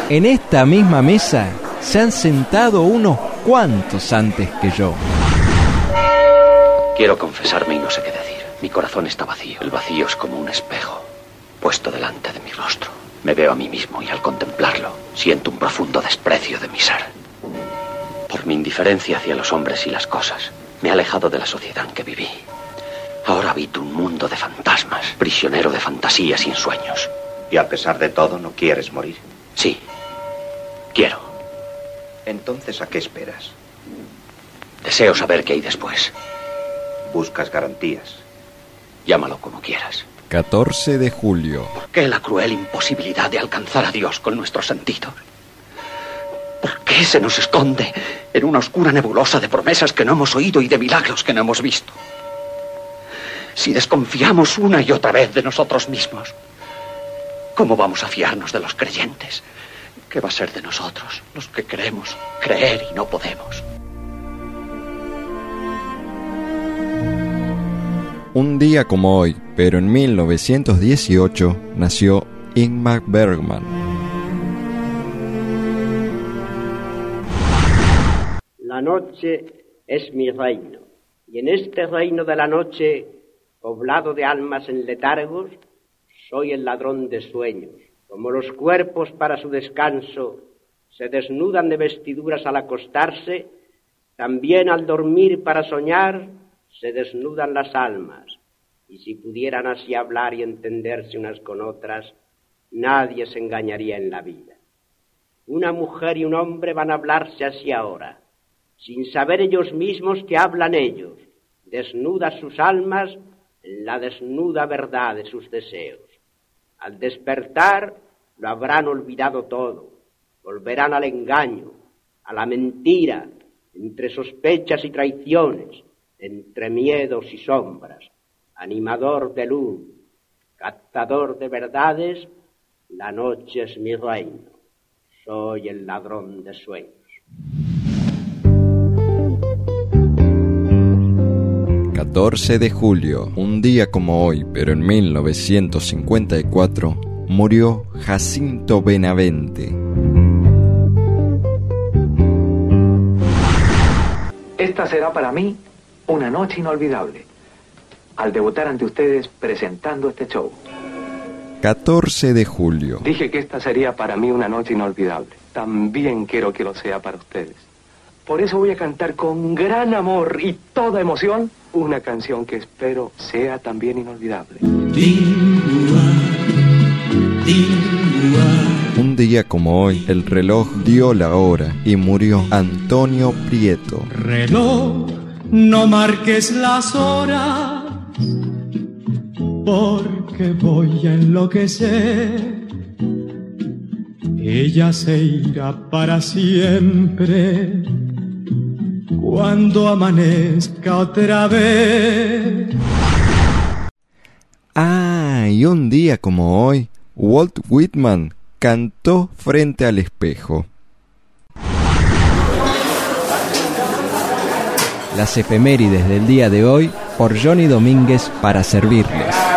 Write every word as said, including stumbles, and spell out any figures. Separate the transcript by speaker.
Speaker 1: En esta misma mesa se han sentado unos cuantos antes que yo.
Speaker 2: Quiero confesarme y no sé qué decir. Mi corazón está vacío. El vacío es como un espejo puesto delante de mi rostro. Me veo a mí mismo y al contemplarlo siento un profundo desprecio de mi ser. Por mi indiferencia hacia los hombres y las cosas, me he alejado de la sociedad en que viví. Ahora habito un mundo de fantasmas, prisionero de fantasías y ensueños.
Speaker 3: ¿Y a pesar de todo no quieres morir?
Speaker 2: Sí, quiero.
Speaker 3: Entonces, ¿a qué esperas?
Speaker 2: Deseo saber qué hay después.
Speaker 3: Buscas garantías.
Speaker 2: Llámalo como quieras.
Speaker 1: catorce de julio.
Speaker 2: ¿Por qué la cruel imposibilidad de alcanzar a Dios con nuestros sentidos? ¿Por qué se nos esconde en una oscura nebulosa de promesas que no hemos oído y de milagros que no hemos visto? Si desconfiamos una y otra vez de nosotros mismos, ¿cómo vamos a fiarnos de los creyentes? ¿Qué va a ser de nosotros, los que queremos creer y no podemos?
Speaker 1: Un día como hoy, pero en mil novecientos dieciocho, nació Ingmar Bergman.
Speaker 4: La noche es mi reino, y en este reino de la noche, poblado de almas en letargos, soy el ladrón de sueños. Como los cuerpos para su descanso se desnudan de vestiduras al acostarse, también al dormir para soñar se desnudan las almas, y si pudieran así hablar y entenderse unas con otras, nadie se engañaría en la vida. Una mujer y un hombre van a hablarse así ahora, sin saber ellos mismos que hablan ellos, desnudas sus almas en la desnuda verdad de sus deseos. Al despertar lo habrán olvidado todo, volverán al engaño, a la mentira, entre sospechas y traiciones, entre miedos y sombras, animador de luz, captador de verdades, la noche es mi reino, soy el ladrón de sueños.
Speaker 1: catorce de julio, un día como hoy, pero en mil novecientos cincuenta y cuatro, murió Jacinto Benavente.
Speaker 5: Esta será para mí una noche inolvidable, al debutar ante ustedes presentando este show.
Speaker 1: catorce de julio.
Speaker 5: Dije que esta sería para mí una noche inolvidable. También quiero que lo sea para ustedes. Por eso voy a cantar con gran amor y toda emoción una canción que espero sea también inolvidable.
Speaker 1: Un día como hoy, el reloj dio la hora y murió Antonio Prieto.
Speaker 6: Reloj, no marques las horas, porque voy a enloquecer. Ella se irá para siempre cuando amanezca otra vez.
Speaker 1: Ah, y un día como hoy, Walt Whitman cantó frente al espejo. Las efemérides del día de hoy por Johnny Domínguez para servirles.